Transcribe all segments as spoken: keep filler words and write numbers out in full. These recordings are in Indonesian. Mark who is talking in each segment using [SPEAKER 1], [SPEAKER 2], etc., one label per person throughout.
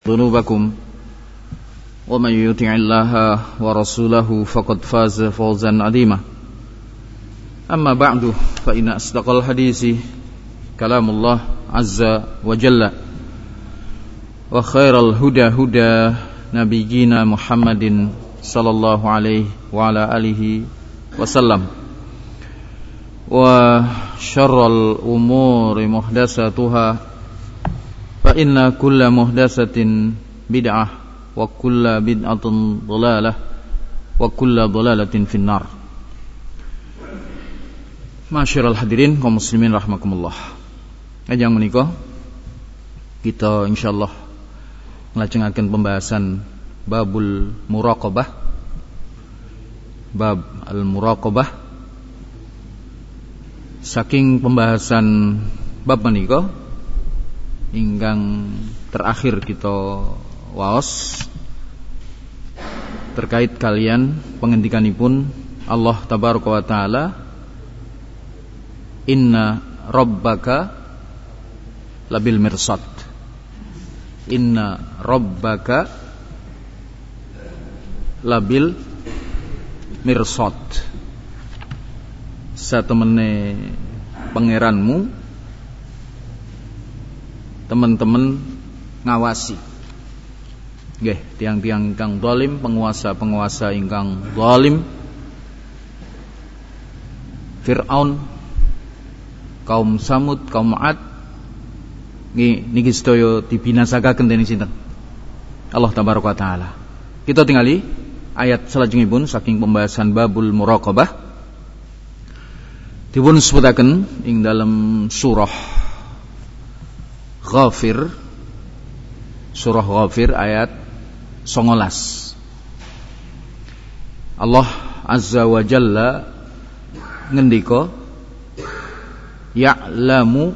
[SPEAKER 1] ذنوبكم ومن يطع الله ورسوله فقد فاز فوزا عظيما أما بعد فإن أصدق الحديث كلام الله عز وجل وخير الهدى هدى نبينا محمد صلى الله عليه وعلى آله وسلم وشر الأمور محدثاتها فإن كل محدثة بدعة وكل بدعة ضلالة وكل ضلالة في النار. Masyiral hadirin kaum muslimin rahimakumullah. Ajeng menika kita insyaallah nglajengaken pembahasan babul muraqabah. Bab al-muraqabah. Saking pembahasan bab menika ingkang terakhir kita waos terkait kalian pengendikanipun Allah tabaraka wa taala, inna rabbaka labil mirsad, inna rabbaka labil mirsad, satemene pangeranmu teman-teman ngawasi. Nggih, tiang-tiang ingkang zalim, penguasa-penguasa ingkang zalim, Fir'aun, kaum Samud, kaum Ad, niki sedaya dibinasakaken dening sinten? Allah tabaraka wa taala. Kita tingali ayat salajengipun saking pembahasan babul muraqabah. Dipun sebutaken ing dalam surah Ghafir, surah Ghafir ayat songolas. Allah azza wa jalla ngendika, ya'lamu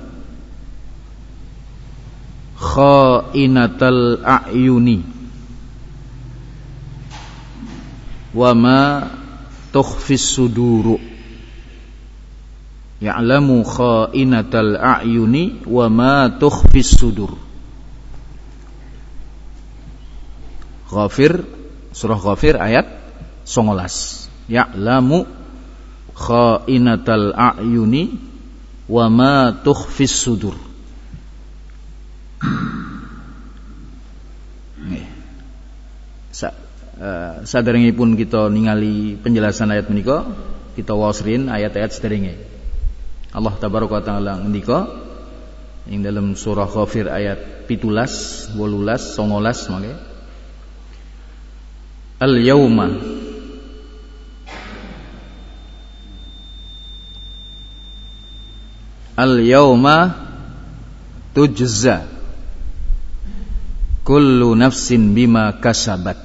[SPEAKER 1] kha'inatal a'yuni wa ma tukhfis suduru. Ya'lamu kha'inatal a'yuni wa ma tukhfis sudur. Ghafir, surah Ghafir ayat songolas. Ya'lamu kha'inatal a'yuni wa ma tukhfis sudur. Nggih. Sa, uh, saderengipun kita ningali penjelasan ayat menika, kita waosrin ayat-ayat sederenge. Allah tabaraka wa taala ngendika ing dalam surah Ghafir ayat pitulas, wolulas, songolas mangke. Al-yauma Al-yauma tujza kullu nafsin bima kasabat.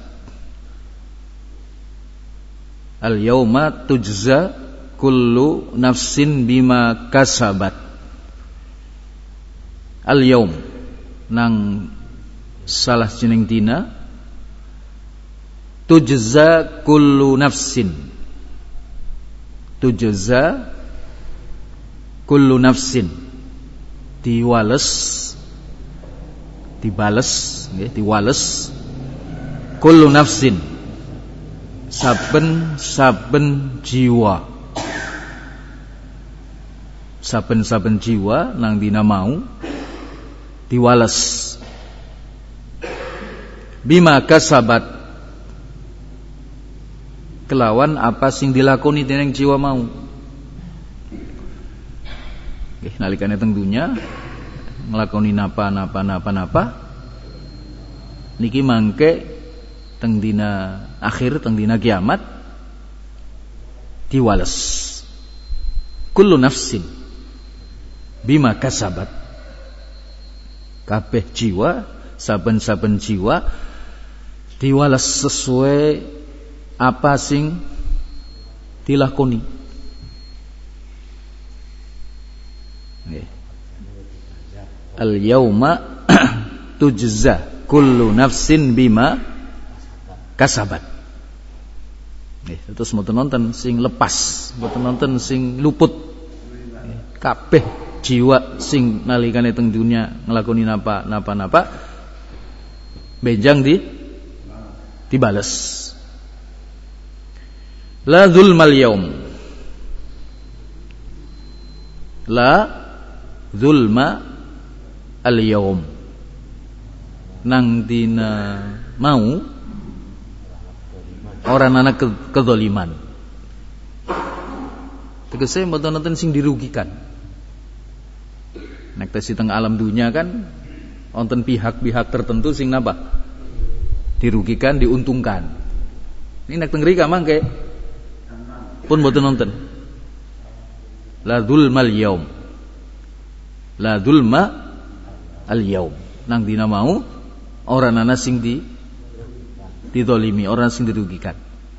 [SPEAKER 1] Al-yauma tujza kullu nafsin bima kasabat. Al-yaum nang salah jeneng dina, tujza kullu nafsin, tujza kullu nafsin, diwales, dibales, nggih, diwales kullu nafsin, saben-saben jiwa, saben-saben jiwa nang dina mau diwales bima kasabat, kelawan apa sing dilakoni dening jiwa mau. Nggih, nalikane teng dunya nglakoni napa-napa napa-napa niki mangke teng dina akhir, teng dina kiamat diwales kullu nafsin bima kasabat, kabeh jiwa, saben-saben jiwa diwales sesuai apa sing dilakoni. Nggih. Al-yauma tujza kullu nafsin bima kasabat. Nggih, terus mboten nonton sing lepas, mboten nonton sing luput. Kabeh jiwa sing nalikane teng dunya nglakoni napa napa napa benjang di dibales. La zulmal yaum. La zulma al yaum. Nang dina mau orang anak ke kezaliman. Tegese mboten nonton sing dirugikan. Nek tesi teng alam dunia kan wonten pihak-pihak tertentu sing napa? Dirugikan, diuntungkan. Ini nek teng mriki mangke pun mboten nonton. La dzulmal yaum. La dzulma al yaum. Nang dina mau orang ana sing di dizalimi, orang sing dirugikan.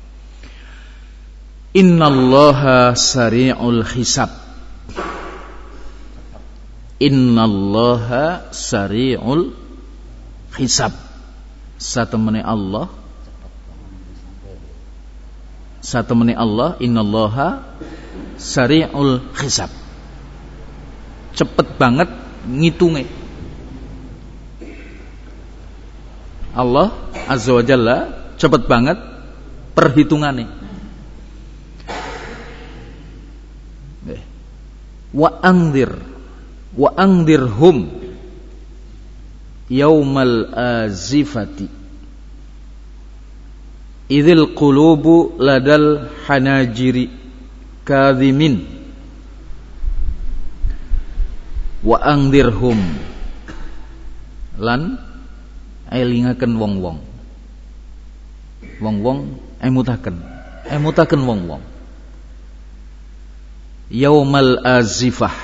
[SPEAKER 1] Innallaha sari'ul hisab. Innallaha sari'ul hisab. Satemene Allah Satemene Allah innallaha sari'ul hisab. Cepet banget ngitunge. Allah Azza wa Jalla cepet banget perhitungane. Wa angdir wa angdirhum yaumal azifati idzil qulubu ladal hanajiri kadhimin wa angdirhum lan elingaken wong-wong wong-wong emutaken emutaken wong-wong yaumal azifah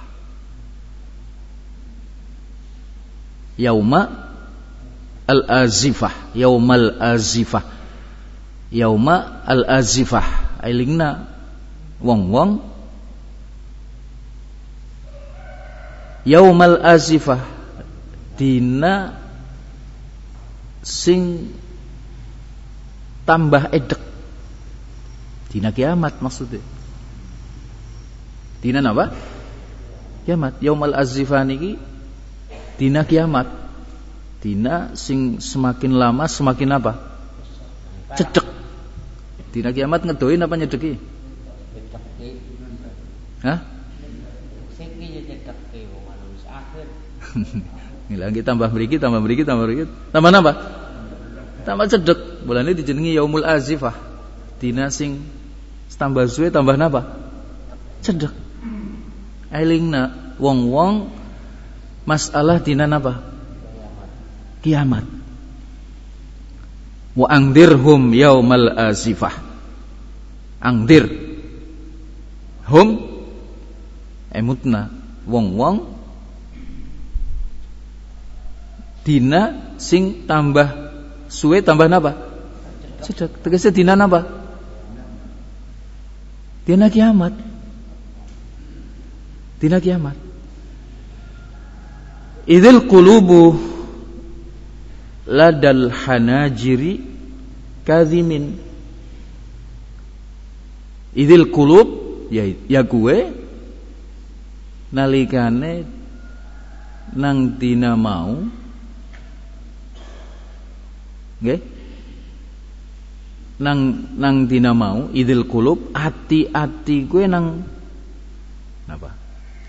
[SPEAKER 1] yauma al-azifah yaumal azifah yauma al-azifah ailingna wong-wong yaumal azifah dina sing tambah edek dina kiamat maksudnya dina apa? Kiamat yaumal azifah niki dina kiamat. Dina sing semakin lama semakin apa? Cedek. Dina kiamat ngedoin apa nyedeki? Nyedeki. Hah? Sing iki nyedeki wong anu wis akhir. Ngilang kita tambah mriki tambah mriki tambah mriki. Tambah napa? Tambah cedek. Bulane dijenengi yaumul azifah. Dina sing tambah suwe tambah napa? Cedek. Ailingna wong-wong masalah dina napa? Kiamat. Wa angdirhum yaumal azifah. Angdir hum emutna wong-wong dina sing tambah suwe tambah napa? Cedek. Tegese dina napa? Dina kiamat. Dina kiamat. Idzil qulubu ladal hanajiri kadhimin. Idzil qulub ya ya kuwe nalikane nang dina mau nggih nang nang dina mau idzil qulub ati-ati kuwe nang napa?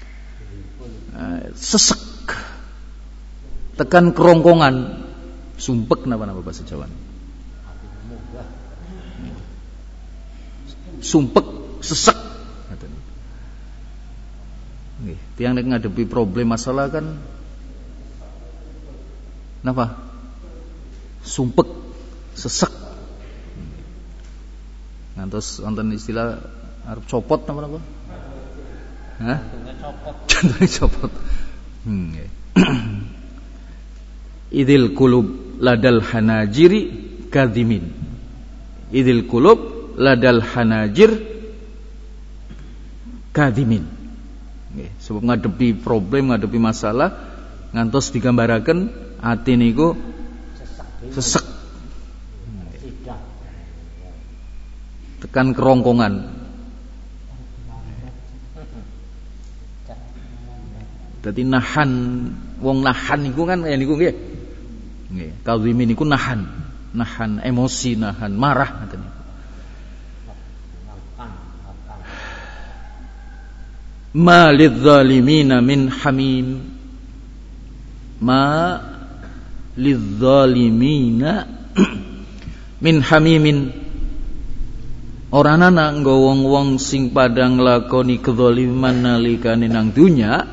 [SPEAKER 1] Sesek tekan kerongkongan sumpek napa-napa bahasa Jawa sumpek sesek nggih tiyang nek ngadepi problem masalah kan napa sumpek sesek ngantos wonten istilah arep copot napa-napa hah jantungnya copot hmm idil qulub ladal hanajiri kadhimin idil qulub ladal hanajir kadhimin nggih sebab ngadepi problem ngadepi masalah ngantos digambaraken ati niku sesek tekan kerongkongan. Dadi nahan wong nahan niku kan ya niku nggih. Nggih, kadhimin niku nahan, nahan emosi, nahan marah ngoten niku. Ma lidzalimina min hamim. Ma lidzalimina min hamimin. Ora ana nggo wong-wong sing padha nglakoni kedzaliman nalikane nang dunya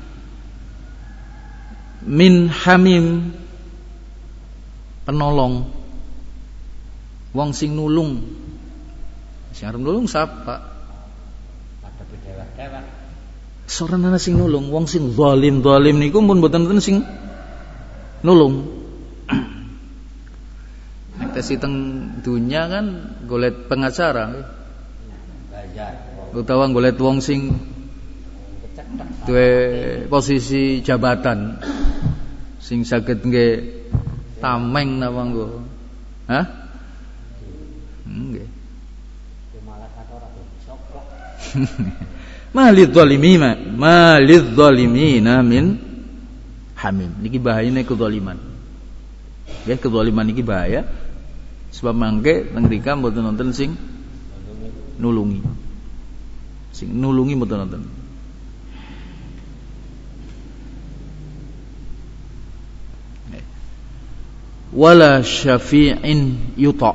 [SPEAKER 1] min hamim penolong, wong sing nulung. Sing arep nulung sapa? Padha bedewek-dewek. Soran ana sing nulung, wong sing zalim-zalim niku mun mboten wonten sing nulung. Nek tesi teng dunya kan golek pengacara. Utawa golek wong sing duwe posisi jabatan sing saged nggih tameng napa nggo. Hah? Nggih. Malah kata ora disoprok. Malidz zalimina, malidz zalimina min hamim. Niki bahayane kedzaliman. Ya, kedzaliman niki bahaya. Sebab mangke teng mrika mboten wonten sing nulungi. Sing nulungi mboten wonten. Wala syafi'in yuta.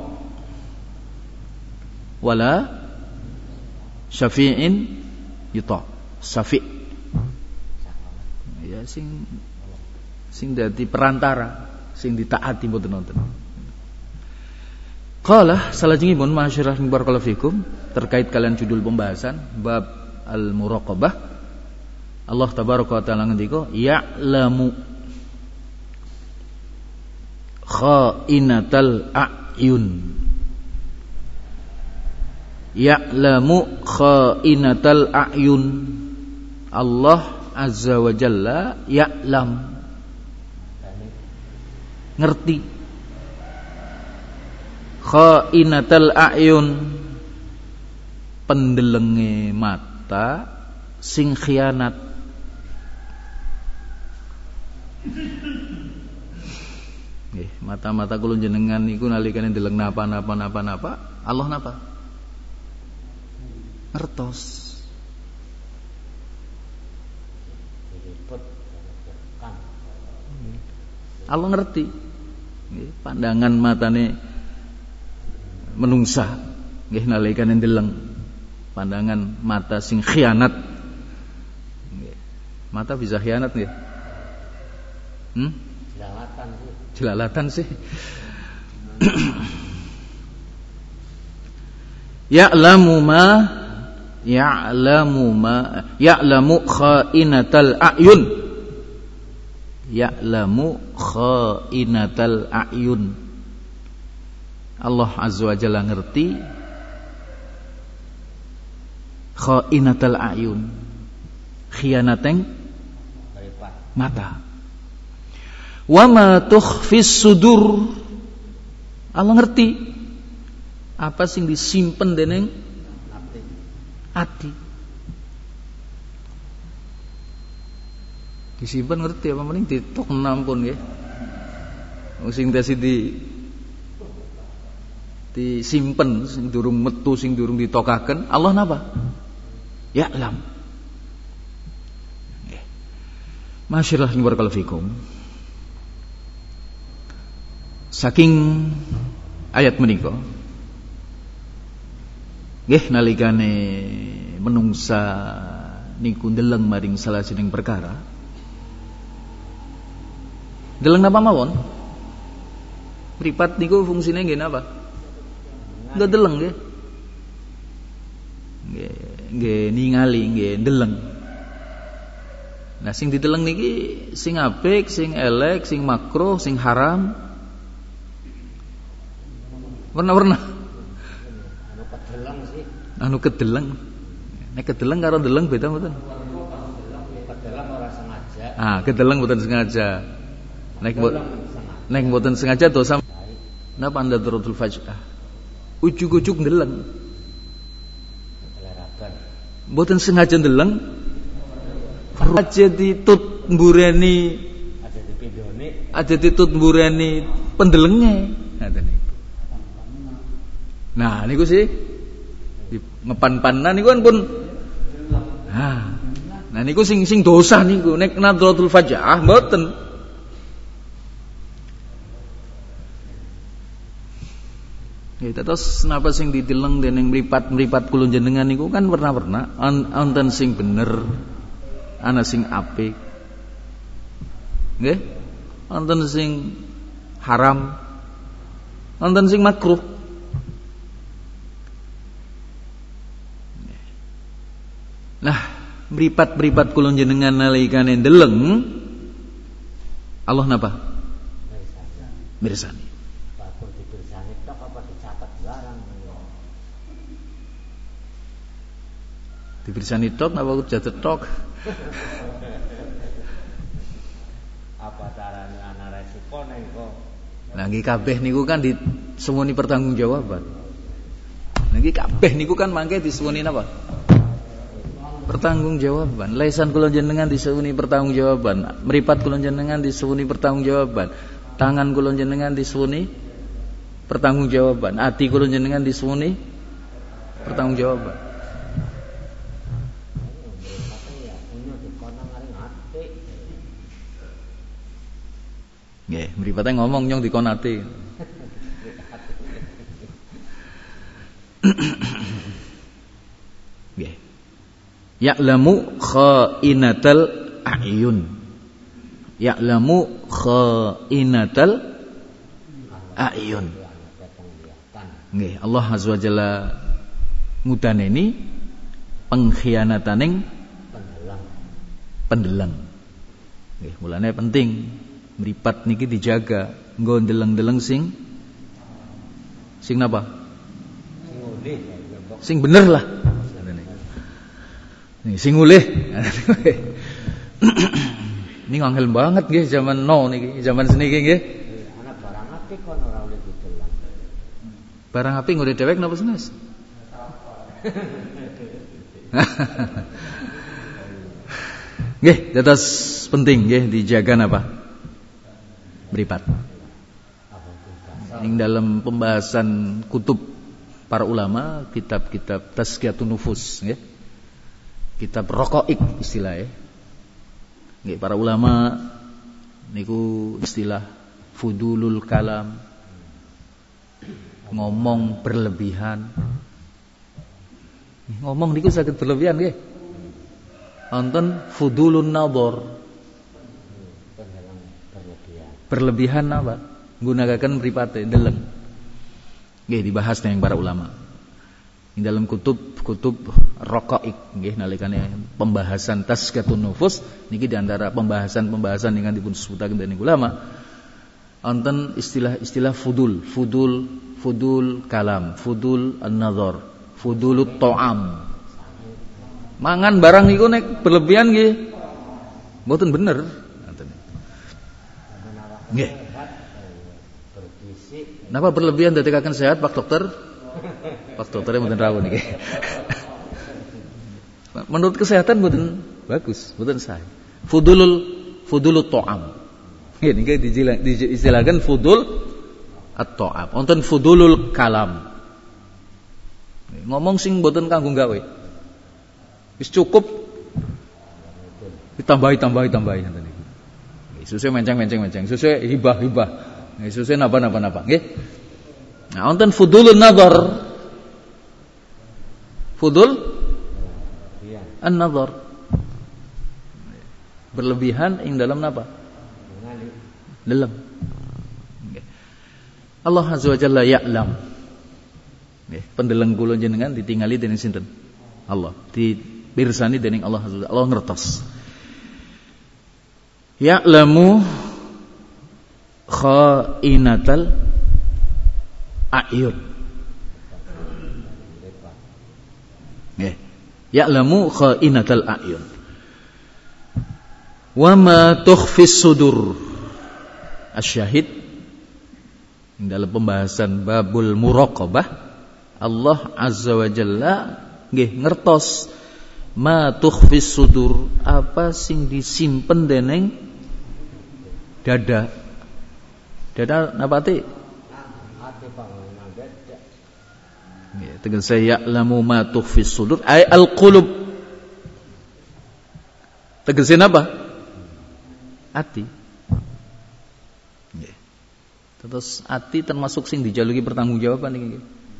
[SPEAKER 1] Wala syafi'in yuta. Syafi'. Ya sing sing dadi perantara, sing ditaati mboten wonten. Qala salajengipun masyarah barakallahu fikum terkait kalian judul pembahasan bab al-muraqabah. Allah tabaraka wa taala ngendika ya'lamu kha'inatal a'yun. Ya'lamu kha'inatal a'yun. Allah azza wa jalla ya'lam, ngerti kha'inatal a'yun, pendelenge mata sing khianat. Nggih, mata-mata kula jenengan niku nalikane ndeleng napa-napa napa-napa, Allah napa? Ngertos. Allah ngerti. Nggih, pandangan matane menungsa nggih nalikane ndeleng, pandangan mata sing khianat. Nggih. Mata bisa khianat nggih? Hmm? Jelalatan sih. Jelalatan sih. Ya'lamu ma ya'lamu ma ya'lamu kha'inatal a'yun. Ya'lamu kha'inatal a'yun. Allah azza wa jalla ngerti kha'inatal a'yun, khianateng mata. Wa ma tukhfis sudur. Allah ngerti apa sing disimpen dening ati. Disimpen ngerti apa mending ditok nampun nggih. Wong sing tesi di disimpen sing durung metu sing durung ditokaken, Allah napa? Ya'lam. Nggih. Masyaallah barakallahu fikum. Saking ayat menika nggih nalikane menungsa niku ndeleng maring salajenging perkara. Ndeleng napa mawon? Mripat niku fungsine nggih napa? Ndeleng nggih. Nggih, nggih ningali nggih ndeleng. Nah sing diteleng niki sing apik, sing elek, sing makruh, sing haram. Warna-warna. Anu kedeleng sih. Anu kedeleng. Nek kedeleng karo ndeleng beda mboten? Kedeleng ora sengaja. Ah, kedeleng mboten sengaja. Nek mboten nek mboten sengaja dosa. Napa anda daratul faj'ah? Ujug-ujug ndeleng. Mboten sengaja ndeleng. Aja ditut mbureni. Aja dipindhone. aja ditut mbureni pendelenge. Ngaten niku. Nah niku sih ngepan-panan niku kan pun nah, nah niku sing sing dosa niku nek nadratul fajah mboten. Ya terus napa sing dideleng dening mripat-mripat kula jenengan niku kan warna-warna wonten sing bener ana sing apik. Nggih? Wonten sing haram. Wonten sing makruh. Nah, mripat-mripat kula jenengan nalikane ndeleng Allah napa? Mirsani.
[SPEAKER 2] Bakul dipirsani tok apa dicatet barang.
[SPEAKER 1] Dipirsani tok apa dicatet tok?
[SPEAKER 2] Apa carane ana resikone kok?
[SPEAKER 1] Lah nggih kabeh niku kan disuwuni pertanggungjawaban. Lah nggih kabeh niku kan mangke disuwuni napa? Pertanggungjawaban. Lesan kula jenengan disuwuni pertanggungjawaban. Mripat kula jenengan disuwuni pertanggungjawaban. Tangan kula jenengan disuwuni pertanggungjawaban. Ati kula jenengan disuwuni pertanggungjawaban. Nggih, mripate ngomong nyong dikon ati. Nggih. Ya'lamu kha'inatal a'yun. Ya'lamu kha'inatal a'yun. Nggih, Allah Azza wa Jalla ngudaneni pengkhianataning pendelang. Pendelang. Nggih, mulane penting mripat niki dijaga, nggo ndeleng-ndeleng sing sing napa?
[SPEAKER 2] Sing ulih.
[SPEAKER 1] Sing bener lah. Nih sing ulih. Ini ngangel banget nggih zaman no niki, zaman seniki nggih.
[SPEAKER 2] Ana barang apik kon ora oleh didelang.
[SPEAKER 1] Barang apik nggo dhewek napa senes? Nggih, dados penting nggih dijaga napa? Mripat. Ing dalam pembahasan kutub para ulama, kitab-kitab tazkiyatun nufus nggih. Kitab raqaiq istilahnya. Nggih, para ulama niku istilah fudulul kalam. Ngomong berlebihan. Ngomong niku saged berlebihan nggih. Wonten fudulun nadhar. Berlebihan apa? Gunakan mripate ndeleng. Nggih dibahas dening para ulama. Ing dalam kutub-kutub raqaiq nggih nalikane pembahasan tazkiyatun nufus niki di antara pembahasan-pembahasan ingkang dipun sebutaken dening ulama wonten istilah-istilah fudul, fudul, fudul kalam, fudul an-nazar, fudulut ta'am. Mangan barang niku nek berlebihan nggih mboten bener. Nggih. Napa berlebihan dadekaken sehat Pak Dokter? Pak Dokter mboten rawuh niki. Menurut kesehatan mboten bagus, mboten sah. Fudulul fudulut ta'am. Nggih niki diistilahkan fudul at-ta'am. Wonten fudulul kalam. Ngomong sing mboten kanggo gawe. Wis cukup ditambahi tambahi tambahi ngoten iki. Susah menceng-menceng-menceng, susah hibah-hibah, susah napa-napa-napa, nggih. Nah, wonten fudulun nazar. Fudul an-nazar. Berlebihan ing dalam napa? Dalam. Nggih. Allah Azza wa Jalla ya'lam. Nggih, pendeleng kula jenengan ditingali dening sinten? Allah. Dipirsani dening Allah Azza wa Jalla. Allah ngertos. Ya'lamu kha'inatal a'yun. Nggih. Ya'lamu kha'inatal a'yun. Wa ma tukhfis sudur. Asy-syahid dalam pembahasan babul muraqabah Allah Azza wa Jalla nggih ngertos ma tukhfis sudur, apa sing disimpen dening dada. Dada napa ati?
[SPEAKER 2] Ati bangunan dada.
[SPEAKER 1] Ya, tegese ya'lamu ma tukhfis sudur ay al-qulub. Tegese napa? Ati. Ya. Terus ati termasuk sing dijaluki pertanggungjawaban iki.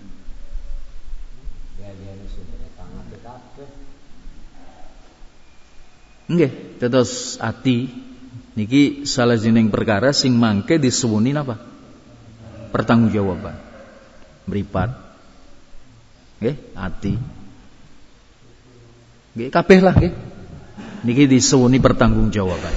[SPEAKER 2] Ya ya sudah tangan kabeh.
[SPEAKER 1] Nggih, terus ati niki salah jeneng perkara sing mangke disuwuni napa? Pertanggungjawaban. Mripat. Nggih, ati. Nggih, kabeh lah nggih. Niki disuwuni pertanggungjawaban.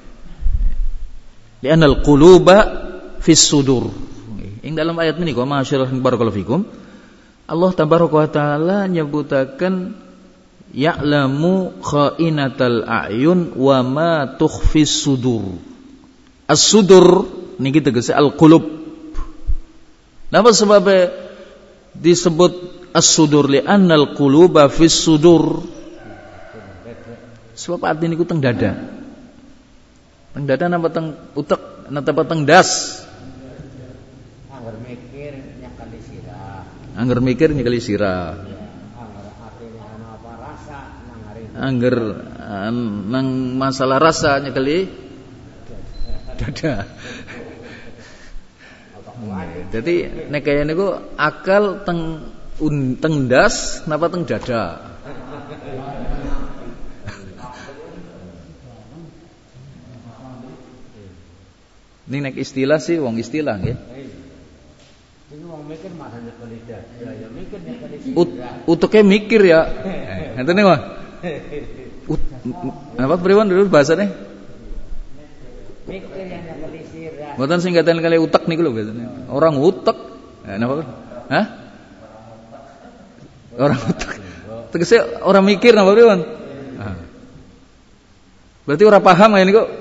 [SPEAKER 1] Li'anal quluba fis sudur. Ing dalam ayat menika masyaallah barakallahu fikum Allah tabaraka wa taala nyebutaken ya'lamu kha'inatal a'yun wa ma tukhfis sudur. As-sudur niki tegese al-qulub. Napa sebabnya disebut as-sudur li'anna al-quluba fis sudur? Sebab ati niku teng dada. Teng dada napa teng utek, napa teng das.
[SPEAKER 2] Angger mikir nyakali sirah.
[SPEAKER 1] Angger mikir nyekeli sirah.
[SPEAKER 2] Angger atine ana apa rasa nang hari.
[SPEAKER 1] Angger nang masalah rasa nyekeli dada. Jadi nek kaya niku akal teng teng das napa teng dada. Ini nek istilah sih wong istilah nggih.
[SPEAKER 2] Ini wong mikir malah nyekeli dada, ya mikir nyekeli
[SPEAKER 1] Ut, utuke mikir ya. Ngeten niku. Ut, apa priwon dulu bahasane?
[SPEAKER 2] Mikir yang nyekeli sirah.
[SPEAKER 1] Mboten sing gaten kali utek niku lho biasane. Orang utek. Eh, napa? Hah? Orang utek. Tegese orang mikir napa priwon? Ah. Berarti ora paham ya niku.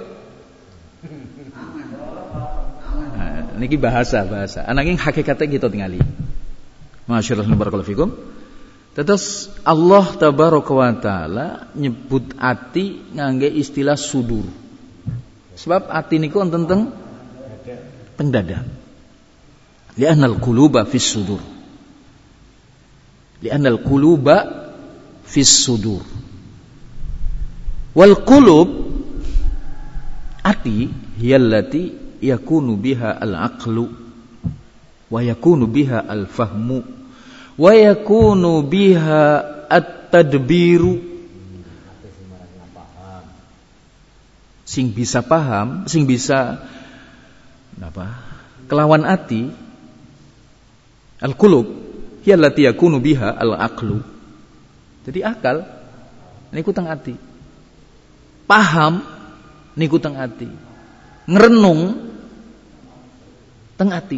[SPEAKER 1] Nah, niki bahasa bahasa. Ananging hakikate kita tingali. Masyaallah barakallahu fikum. Terus Allah tabaraka wa taala nyebut ati ngangge istilah sudur. Sebab ati niku wonten teng teng dada. Li'annal quluba fis sudur. Li'annal quluba fis sudur. Wal qulub ati hiyallati yakunu biha al-aqlu wa yakunu biha al-fahmu wa yakunu biha at-tadbiru. Sing bisa paham, sing bisa apa? Kelawan ati al-qulub hiyallati yakunu biha al-aqlu. Jadi akal niku teng ati. Paham niku teng ati. Ngrenung teng ati.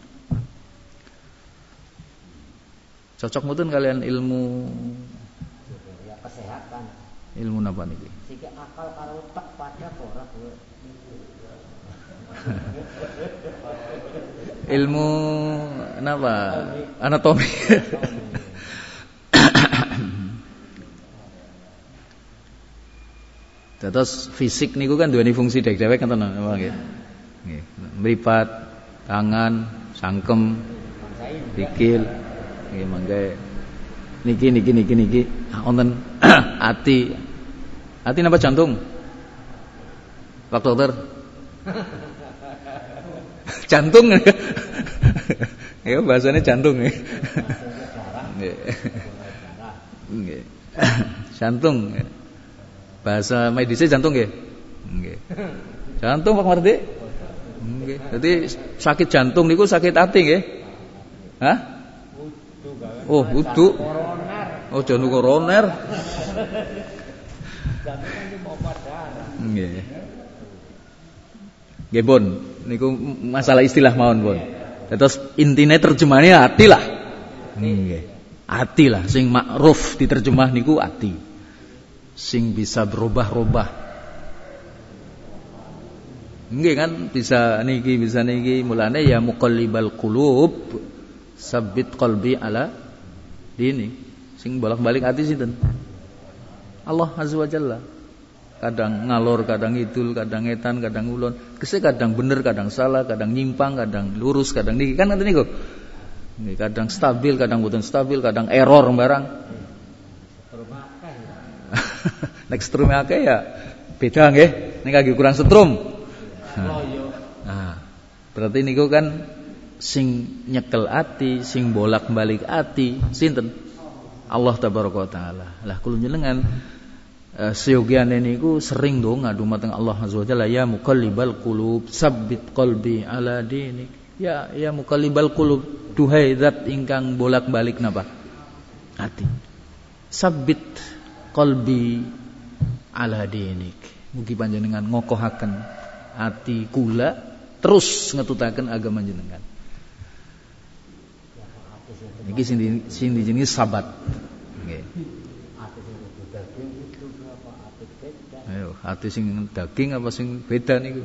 [SPEAKER 1] Cocok mboten kalian ilmu
[SPEAKER 2] Ya kesehatan.
[SPEAKER 1] ilmu napa niki?
[SPEAKER 2] Sing akal karo utek pada ora kowe.
[SPEAKER 1] Ilmu napa? Anatomi. Terus fisik niku kan duweni fungsi dewek-dewek kan tenan apa nggih. Nggih, mripat, tangan, sangkem, pikil. Nggih mangke niki niki niki niki wonten ati. Ati napa jantung? Pak dokter. Jantung. Ya bahasanya jantung nggih. Nggih. Nggih. Jantung. Bahasa medisnya jantung nggih. Nggih. Jantung Pak Mardi? Nggih. Jadi sakit jantung niku sakit ati nggih. Hah? Oh, wudu. Oh, jantung koroner. Nggih. Nggih, Pun. Niku masalah istilah mawon, Pun. Terus intine terjemahane ati lah. Nggih. Ati lah sing makruf diterjemah niku ati. Sing bisa berubah-ubah. Nggih kan bisa niki bisa niki mulane ya muqallibal qulub sabbit qalbi ala dini. Sing bolak-balik ati sinten? Allah Azza wa Jalla. kadang ngalor, kadang idul, kadang etan, kadang ulon. Kese kadang bener, kadang salah, kadang nyimpang, kadang lurus, kadang niki. Kan ngoten niku. Nggih, kadang stabil, kadang boten stabil, kadang error barang. Nek setrum akeh ya beda nggih. Nek lagi kurang setrum. Nah, berarti niku kan sing nyekel ati, sing bolak-balik ati, sinten? Allah tabaraka wa taala. Lah kula njenengan uh, seyogiane niku sering donga dumateng Allah azza wa jalla, ya muqallibal qulub, sabbit qalbi ala dinik. Ya ya muqallibal qulub, duhai zat ingkang bolak-balik napa? Ati. Sabbit qalbi ala dinik. Mugi panjenengan ngokohaken ati kula terus ngetutaken agama jenengan. Niki sing di sing dijenengi sabat. Nggih. Ati sing daging itu apa ati beda? Ayo, ati sing daging apa sing beda niku.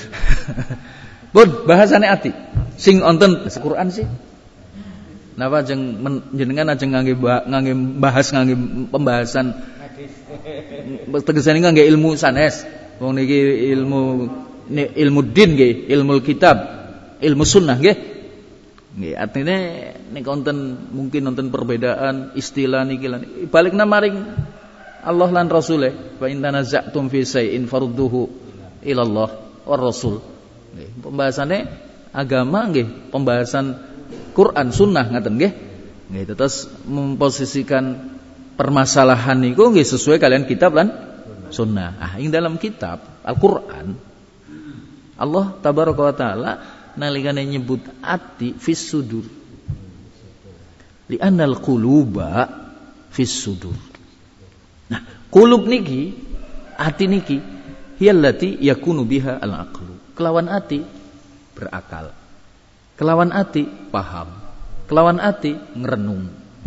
[SPEAKER 1] Pun bahasane ati sing wonten Al-Qur'an sih. Napa jeng jenengan ajeng ngangge ngangge bahas ngangge pembahasan tegesane ngangge ilmu sanes. Wong niki ilmu ilmu din nggih, ilmu kitab, ilmu sunnah nggih. Nggih, artine nek wonten mungkin wonten perbedaan istilah niki lan balikna maring Allah lan Rasule, fa in tanaza'tum fi shay'in farudduhu ila Allah war Rasul. Nggih, pembahasannya agama nggih, pembahasan Quran sunnah ngaten nggih. Nggih, terus memposisikan permasalahan niku nggih sesuai kalian kitab lan sunnah. Ah, ing dalam kitab Al-Qur'an Allah tabaraka wa taala nalikane nyebut ati fis sudur. Li annal quluba fis sudur. Nah, qulub niki, ati niki hiyallati yakunu biha al-aqlu. Kelawan ati berakal. Kelawan ati paham. Kelawan ati ngrenung.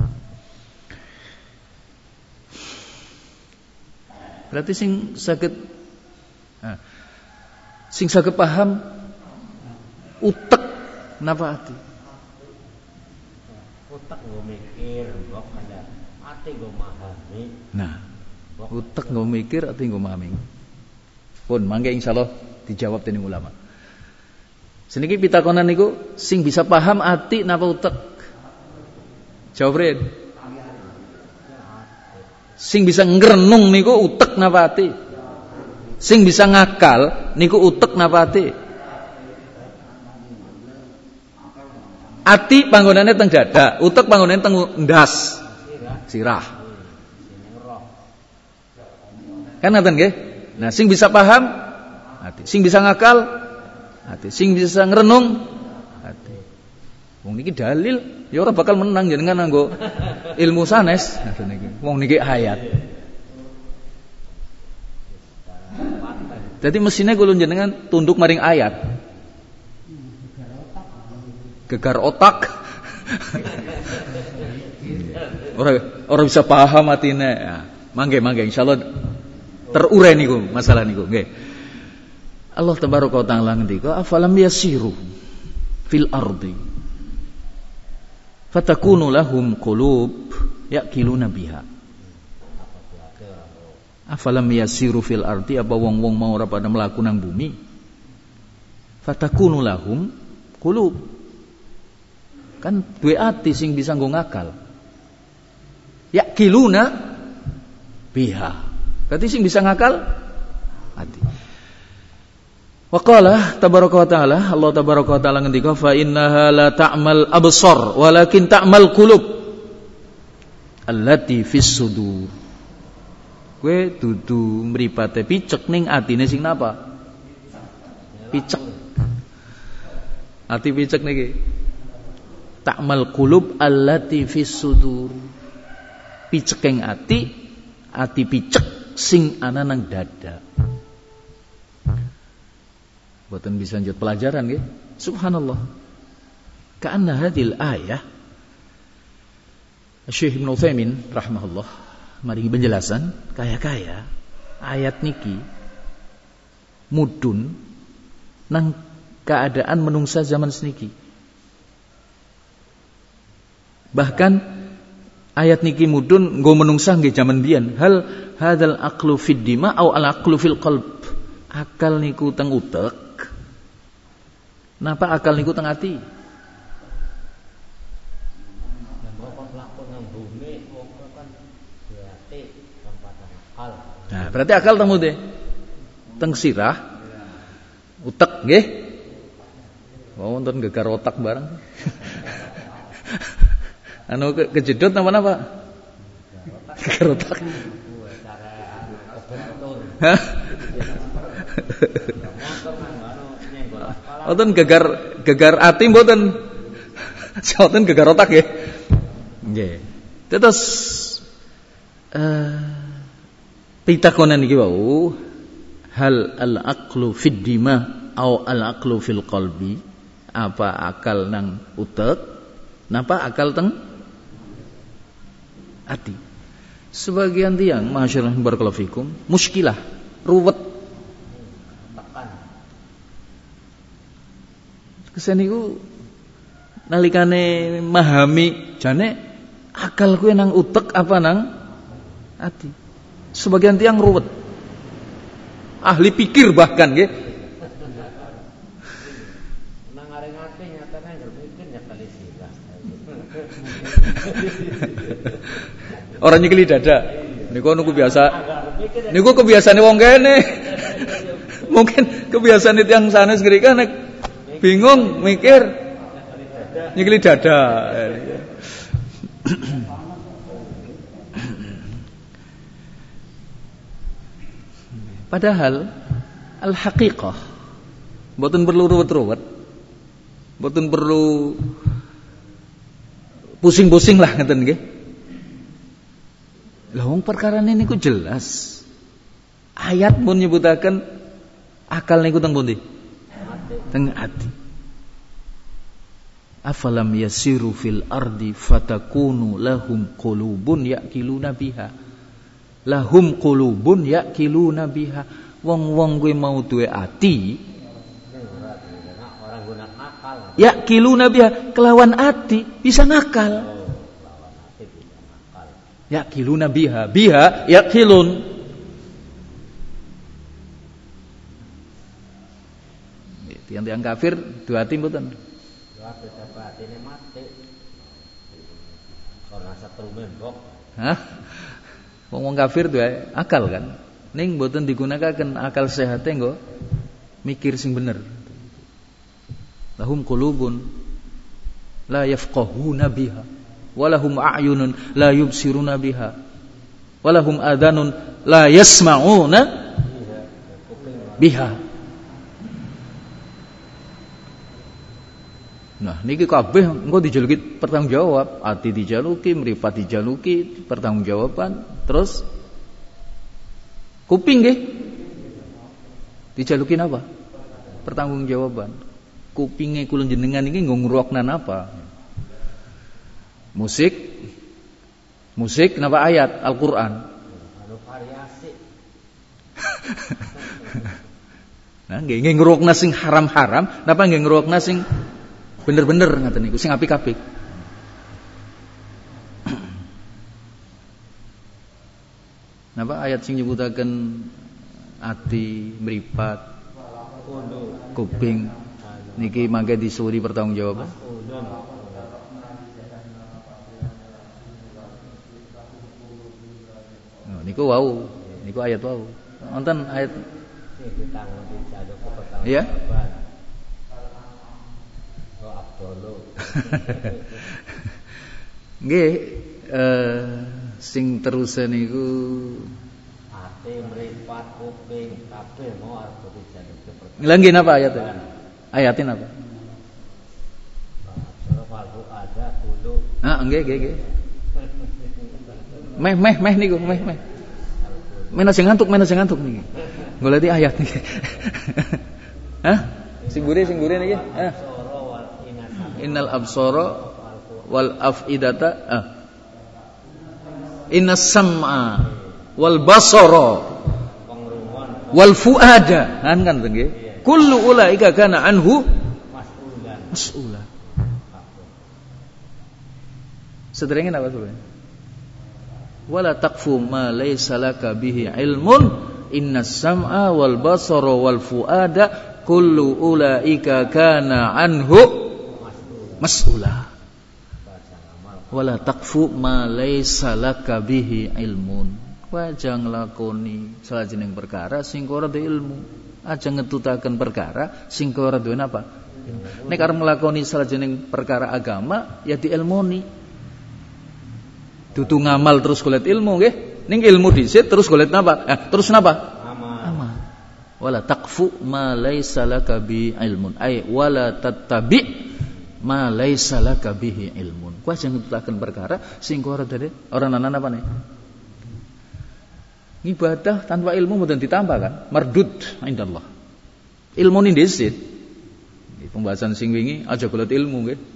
[SPEAKER 1] Berarti sing saged nah, sing saged paham utek napa ati?
[SPEAKER 2] Utek nggo mikir, kok ada ati nggo memahami.
[SPEAKER 1] Nah, utek nggo mikir, ati nggo memahami. Pun mangke insyaallah dijawab dening ulama. Seniki pitakonan niku sing bisa paham ati napa utek? Jawab ren. Sing bisa ngrenung niku utek napa ati? Sing bisa ngakal niku utek napa ati? Ati panggonane teng dada, utek panggonane teng ndas. Sirah. Kan ngoten nggih? Nah, sing bisa paham ati, sing bisa ngakal ati, sing bisa ngrenung ati. Wong niki dalil, ya ora bakal menang jenengan nganggo ilmu sanes. Ngoten niki. Wong niki ayat. Jadi mestinya kula jenengan tunduk maring ayat. Gegar otak. Orang orang bisa paham atine. Ya, mangke mangke insyaallah terurai niku masalah niku nggih. Allah tabaraka wa taala ngendika afalam yasiru fil ardi fatakunu lahum qulub yaqiluna biha. Afalam yasiru fil ardi, apa wong-wong mau ora pada mlaku nang bumi fatakunu lahum qulub, kan duwe ati sing bisa nggo ngakal. Yaqiluna biha, berarti sing bisa ngakal ati. Wa qala tabaraka wa taala, Allah tabaraka wa taala ngendika fa innaha la ta'mal absar walakin ta'mal qulub allati fis sudur. Kowe dudu mripate picek ning atine sing napa? Picek. Ati picek niki. Ta'mal qulub allati fis sudur. Picekeng ati, ati picek sing ana nang dada. Boten bisa lanjut pelajaran nggih. Subhanallah. Ka'anna hadhil ayah Syekh Ibnu Utsaimin rahimahullah maringi penjelasan kaya-kaya ayat niki mudun nang keadaan menungsa zaman seniki. Bahkan ayat niki mudhun nggo menungsa nggih jaman biyen. Hal hadzal aqlu fid dima au al aqlu fil qalb. Akal niku teng utek. Napa akal niku teng ati? Nah, berarti akal temu deh. Teng sirah. Utek nggih. Oh, wonten gegar otak bareng. Anu ke kejedot napa-napa? Gegar otak. Hah? Wonten gegar gegar ati mboten. Wonten gegar otak nggih. Nggih. Terus eh pitakonan iki wau, hal al-aqlu fid dima au al-aqlu fil qalbi? Apa akal nang utek? Napa akal teng ati? Sebagian tiang masyaallah barakallahu fikum muskilah, ruwet. Kesan niku nalikane memahami jane akal kuwi nang utek apa nang ati? Sebagian tiang ruwet, ahli pikir bahkan nggih. Nang areng ati nyatane ngger mikir ya kali sila. Ora nyekeli dada. Niku niku biasa. Niku kebiasaane wong kene. Mungkin kebiasaan tiang sanes ngrika nek bingung mikir nyekeli dada. Padahal al-haqiqah mboten perlu ruwet-ruwet. Mboten perlu pusing-pusing lah ngeten nggih. Lah wong perkarane niku jelas. Ayat pun nyebutaken akal niku teng pundi? Teng ati. Afalam yasiru fil ardi fatakunu lahum qulubun yaqiluna biha. Lahum qulubun yaqiluna biha. Wong-wong kuwi mau duwe ati yaqiluna biha, kelawan ati bisa ngakal. Yaqiluna biha, biha yaqilun. Tiang-tiang kafir dua ati mboten. Dua ati apa atine mati. Ora satu membok. Hah? Wong kafir tuh akal kan, ning mboten digunakan akal sehate nggo mikir sing bener. Lahum qulubun la yafqahuna biha, walahum a'yunun la yubsiruna biha, walahum adhanun la yasma'una biha. Nah, niki kabeh engko dijaluki pertanggung jawab, ati dijaluki, mripat dijaluki, pertanggungjawaban, terus kuping nggih dijalukin apa? Pertanggungjawaban. Kupinge kula jenengan iki nggo ngroknan apa? Musik. Musik napa ayat Al-Qur'an? Anu variasi. Nah, nggih nggih ngrokna sing haram-haram, napa nggih ngrokna sing bener-bener ngaten niku sing apik-apik. Napa ayat sing nyebutaken ati, mripat, kuping niki mangke disuwuri pertanggungjawaban. Nah, niku wau, niku ayat wau. Wonten ayat iya? Nggih, eh sing terusan niku ati mripat kuping kabeh mau arep dijaluk. Lha nggih napa ayate? Ayatin apa? Surah ada dulu. Ah, nggih nggih nggih. Meh meh meh niku, meh meh. Men aja ngantuk, men aja ngantuk niki. Goleki ayat niki. Hah? Sing gure sing gure niki? Ah. Innal absara wal afidata ah. Innas sam'a wal basara wal fuada kan kan nggih. Kullu ulaika kana anhu mas'ula. Sederenge napa sebenarnya? Wala taqfu ma laysa laka bihi ilmun innas sam'a wal basara wal fuada kullu ulaika kana anhu mas'ula. Wala taqfu ma laysa laka bihi ilmun. Aja nglakoni salajenging perkara sing ora duwe ilmu. Aja ngetutaken perkara sing ora duwe napa? Nek arep nglakoni salajenging perkara agama ya diilmoni. Dudu ngamal terus golek ilmu nggih. Ning ilmu dhisik terus golek napa? Eh, terus napa? Amal. Amal. Wala taqfu ma laysa laka bi ilmun. Ay wala tattabi ma laysa laka bihi ilmun. Ku aja ngetutaken perkara sing ora dadi ora ana napa nih. Ibadah tanpa ilmu mboten ditambah kan? Mardud indallah. Ilmu ni dhisik. Pembahasan sing wingi aja golek ilmu nggih.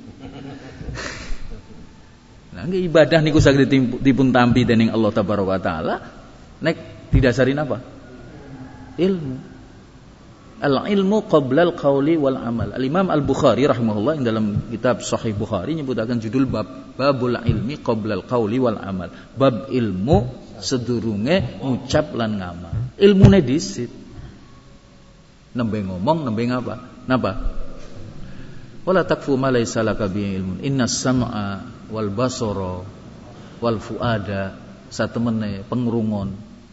[SPEAKER 1] Nah, nggih ibadah niku saged dipun tampi dening Allah tabaraka wa taala nek didasari napa? Ilmu. Al-ilmu qabla al-qauli wal amal. Al-Imam Al-Bukhari rahimahullah dalam kitab Sahih Bukhari nyebutaken judul bab babul ilmi qabla al-qauli wal amal. Bab ilmu sedurunge ngucap lan ngamal. Ilmune dhisik. Nembe ngomong, nembe ngapa? Napa? Wala takfu ma laysa laka bi ilmun. Innas sam'a wal basara wal fuada satemene pengrungon.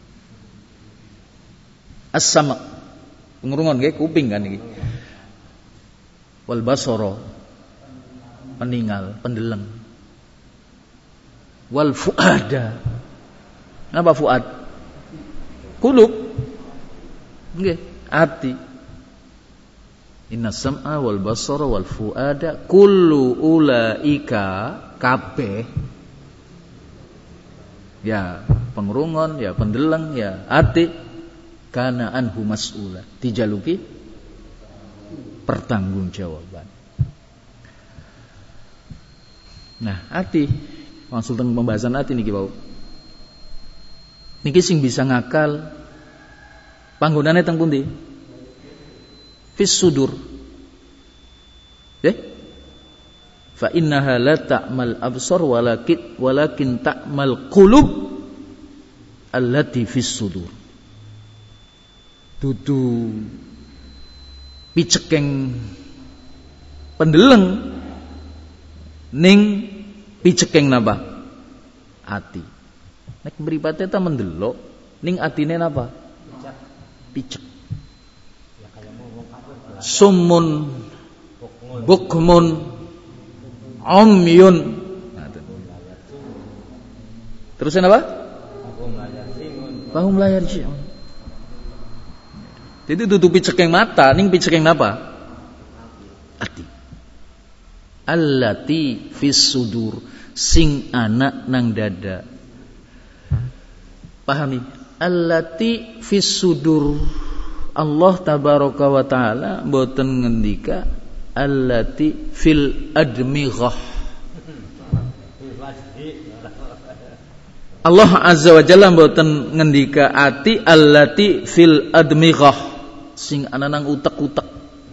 [SPEAKER 1] As-sam' pengrungon nggih kuping kan iki. Wal basara peningal, pendeleng. Wal fuada. Napa fuad? Kulub. Nggih, ati. Inna sam'a wal basara wal fuada kullu ulaika kabeh. Ya, pengrungon, ya pendeleng, ya ati kana anhu mas'ula. Dijaluki pertanggungjawaban. Nah, ati langsung teng pembahasan ati niki wau. Niki sing bisa ngakal panggonane teng pundi? Fis sudur. Eh? Fa innaha la ta'mal absar walakin walakin ta'mal qulub allati fis sudur. Dudu picekeng pendeleng ning picekeng napa? Ati. Nek mripate ta mendelok ning atine napa? Picek. Summun bukmun umyun. Terus apa? Bahum layar sih. Jadi tutup picekeng mata ning picekeng napa? Ati. Allati fis sudur sing ana nang dada. Pahami? Allati fis sudur. Allah tabaraka wa taala mboten ngendika allati fil admighah. Allah azza wa jalla mboten ngendika ati allati fil admighah sing ana nang utek-utek.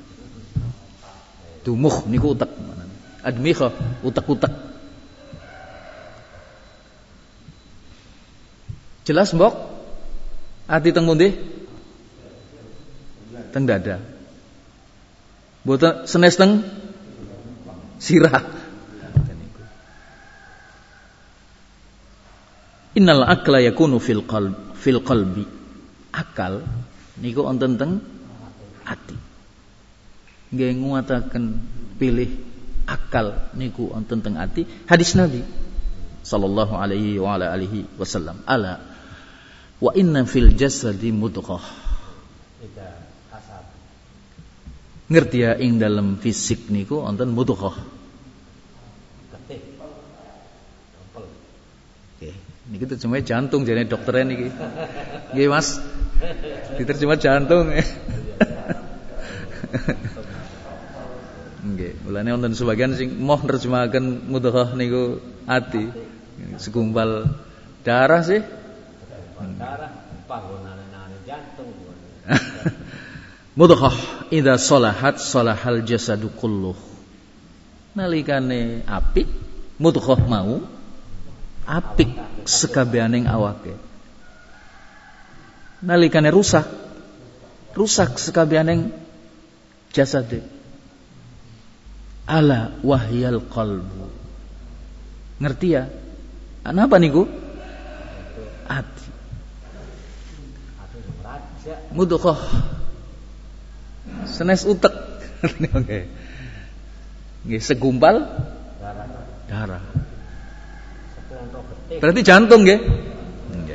[SPEAKER 1] Dumuh niku utek. Admighah utek-utek. Jelas mbok? Ati teng pundi? Teng dada. Mboten senes teng sirah. Innal aqla yakunu fil qalb fil qalbi. Akal niku wonten teng ati. Nggih nguataken pilih akal niku wonten teng ati. Hadis Nabi sallallahu alaihi wa ala alihi wasallam. Ala wa inna fil jasadi mudghah. Ngerti ya ing dalam fisik niku wonten mudghah. Oke, niki terjemah jantung jane dokter niki. Nggih Mas. Diterjemah jantung. Nggih, mulane wonten sebagian sing moh nerjemahaken mudghah niku ati. Segumpal darah sih. Darah panggonane jantung. Mudghah idza salahat salahal jasadu kulluh. Nalikane apik mudghah mau apik sekabehaning awake. Nalikane rusak, rusak sekabehaning jasade. Ala wahyal qalbu. Ngerti ya? Apa niku? Ati. Mudghah. Senes utek. Oke. Nggih, segumpal darah. Berarti jantung nggih. Nggih.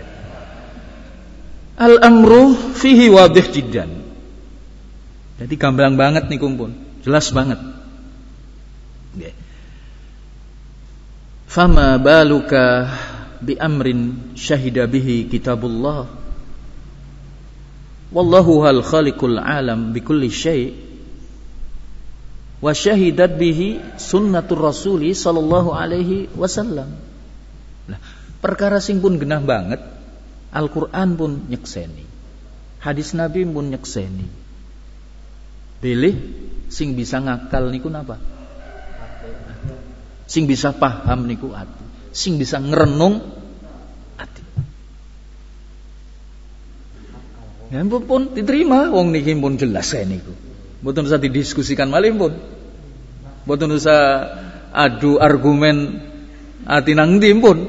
[SPEAKER 1] Al-amru fihi wadih jiddan. Jadi gamblang banget niku pun, jelas banget. Nggih. Fama baluka bi amrin syahida bihi kitabullah. Wallahu hal khaliqul alam bi kulli syai'. Wa syahidat bihi sunnatur rasuli sallallahu alaihi wasallam. Nah, perkara sing pun genah banget, Al-Qur'an pun nyekseni, hadis Nabi pun nyekseni. Pilih sing bisa ngakal niku napa? Sing bisa paham niku ati, sing bisa ngrenung ati. Ya pun, pun diterima wong niki pun jelas kae niku. Mboten usah didiskusikan malih pun. Mboten usah adu argumen ati nang ndi pun.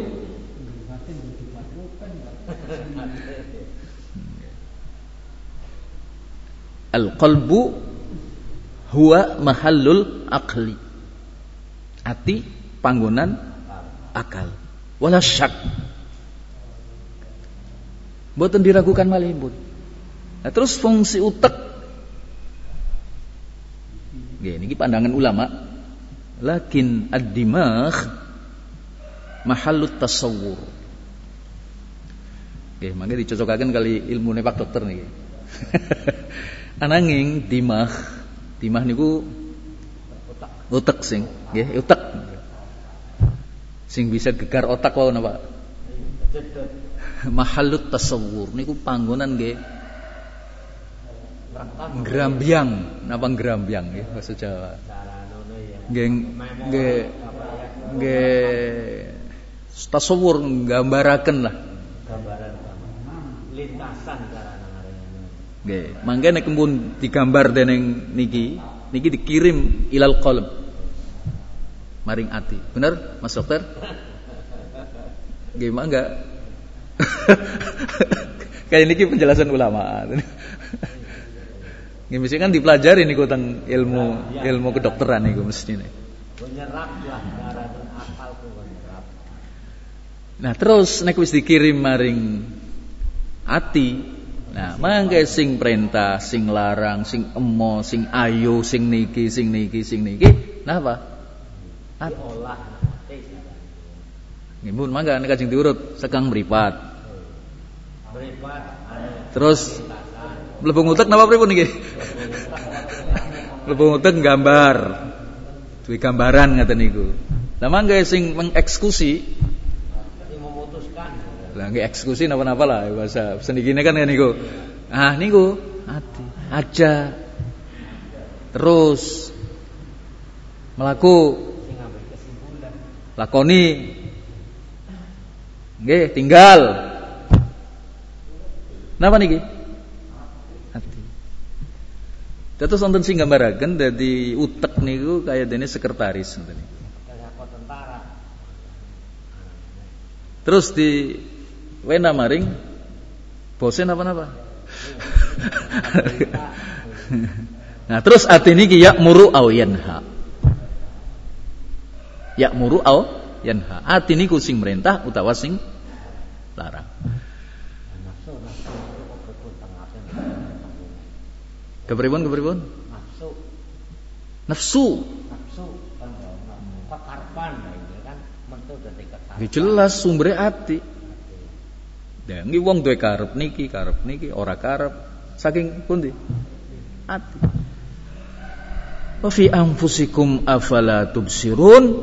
[SPEAKER 1] Al-qalbu huwa mahallul aqli. Ati panggonan akal. Wala syak. Mboten diragukan malih pun. Nah, terus fungsi utek. Nggih, niki pandangan ulama. Lakin ad-dimagh mahallut tasawwur. Nggih, mangke dicocokaken kali ilmune Pak Dokter niki. Ananging dimagh, dimagh niku utek sing, nggih, utek. Sing bisa gegar otak wae napa? Mahallut tasawwur niku panggonan nggih ngrambyang, napa ngrambyang nggih bahasa Jawa. Nggih nggih nggih tasawur nggambaraken lah. Gambaran lintasan carane ngarene. Nggih, mangke nek pun digambar dening niki, niki dikirim ilal qalb. Maring ati. Bener, Mas Dokter? Nggih, mangga. Kayak niki penjelasan ulama. Nggih mesti kan dipelajari niku teng ilmu ilmu kedokteran niku mestine. Menyerap lah daratan akal ku menyerap. Nah, terus nek wis dikirim maring ati. Nah, mangke sing perintah, sing larang, sing emo, sing ayo, sing niki, sing niki, sing niki, napa? Ati olah ati. Nggih mun mangga nek kajeng diurut sekang mripat. Mripat terus mlebu ngutek napa pripun niki? Mlebu ngutek gambar. Duwe gambaran ngaten niku. Lah mangke sing mengeksekusi sing memutuskan. Lah nggih eksekusi napa-napa lah bahasa senigine kan niku. Ah niku ati aja. Terus melaku sing ngambil kesimpulan. Lakoni. Nggih, tinggal. Napa niki? Terus wonten sing gambaraken dadi utek niku kaya dene sekretaris ngoten niku. Tentara. Terus di wena maring bose napa-napa. Nah, terus ati niki ya'muru aw yanha. Ya'muru aw yanha. Ati niku sing merintah utawa sing larang. Kepripun kepripun? Nafsu. Nafsu. Nafsu kan kekarepan kan metu dadi kekarepan. Jelas sumbere ati. Ya nggih wong duwe karep niki, karep niki, ora karep. Saking pundi? Ati. Wa fi anfusikum afala tubsirun.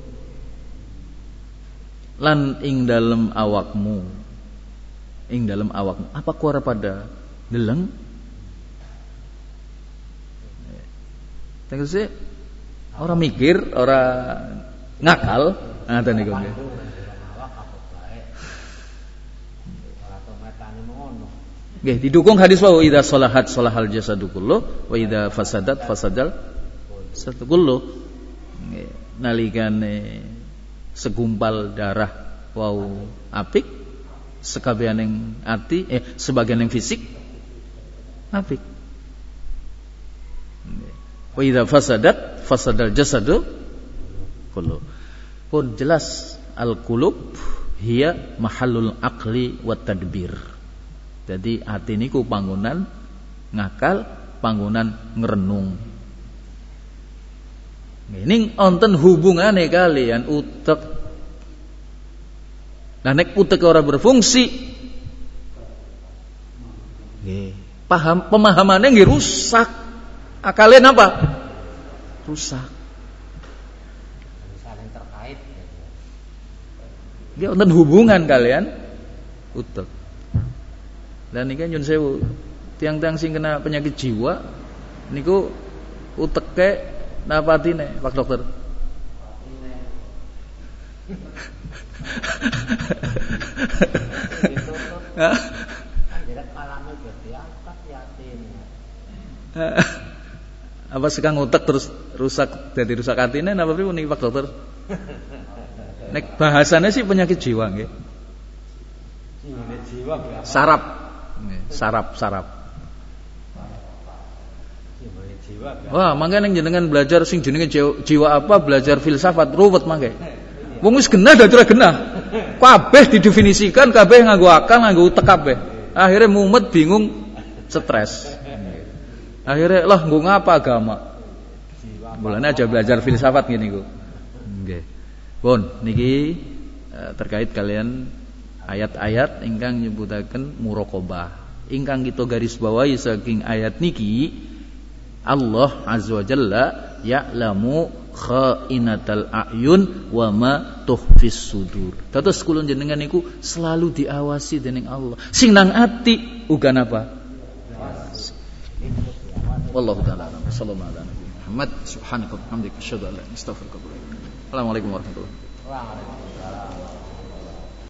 [SPEAKER 1] Lan ing dalem awakmu. Ing dalem awakmu. Apa ku ora pada deleng? Tegese ora mikir, ora ngakal, ngoten niku nggih. Nggih, didukung hadis wa idza salahat salahal jasadu kullu wa idza fasadat fasadal jasadu kullu. Nggih, nalikane segumpal darah wau apik, sekabehaning ati eh sebagian yang fisik apik. Nggih. Wa idza fasadat fasadal jasadu kullu. Pun jelas al-qulub hiya mahallul aqli wat tadbir. Jadi hati niku panggonan ngakal, panggonan ngrenung. Ning wonten hubungane kalian utek. Lah nek utek ora berfungsi, nggih, paham pemahamannya nggih rusak. Akalnya apa? Rusak.
[SPEAKER 2] Saling terkait.
[SPEAKER 1] Nggih wonten hubungan kalian utek. Dan ini kan nyun sewu, tiang-tiang sing kena penyakit jiwa niku uteke napatine Pak Dokter. Apa sekang utek terus rusak jadi rusak atine napa pripun niki Pak Dokter? Nek bahasane sih penyakit jiwa nggih. Jiwa saraf. Sarap, sarap. Wah, mangke ning jenengan belajar sing jenenge jiwa apa, belajar filsafat ruwet mangke. Wong wis genah dadi ora genah. Kabeh didefinisikan, kabeh nganggo akal, nganggo utek kabeh. Akhire mumet, bingung, stres. Akhire lah nggo ngapa agama. Mulane aja belajar filsafat ngene niku. Nggih. Pun niki terkait kalian ayat-ayat ingkang nyebutaken muraqabah. Ingkang kita garis bawahi saking ayat niki, Allah azza wa jalla ya'lamu kha'inatal a'yun wa ma tukhfis sudur. Dados kula jenengan niku selalu diawasi dening Allah. Sing nang ati uga napa? Wallahu taala a'lam. Sallallahu alaihi Muhammad subhanaka wa bihamdika asyhadu an la ilaha illa anta astaghfiruka wa atubu ilaik. Assalamualaikum warahmatullahi wabarakatuh.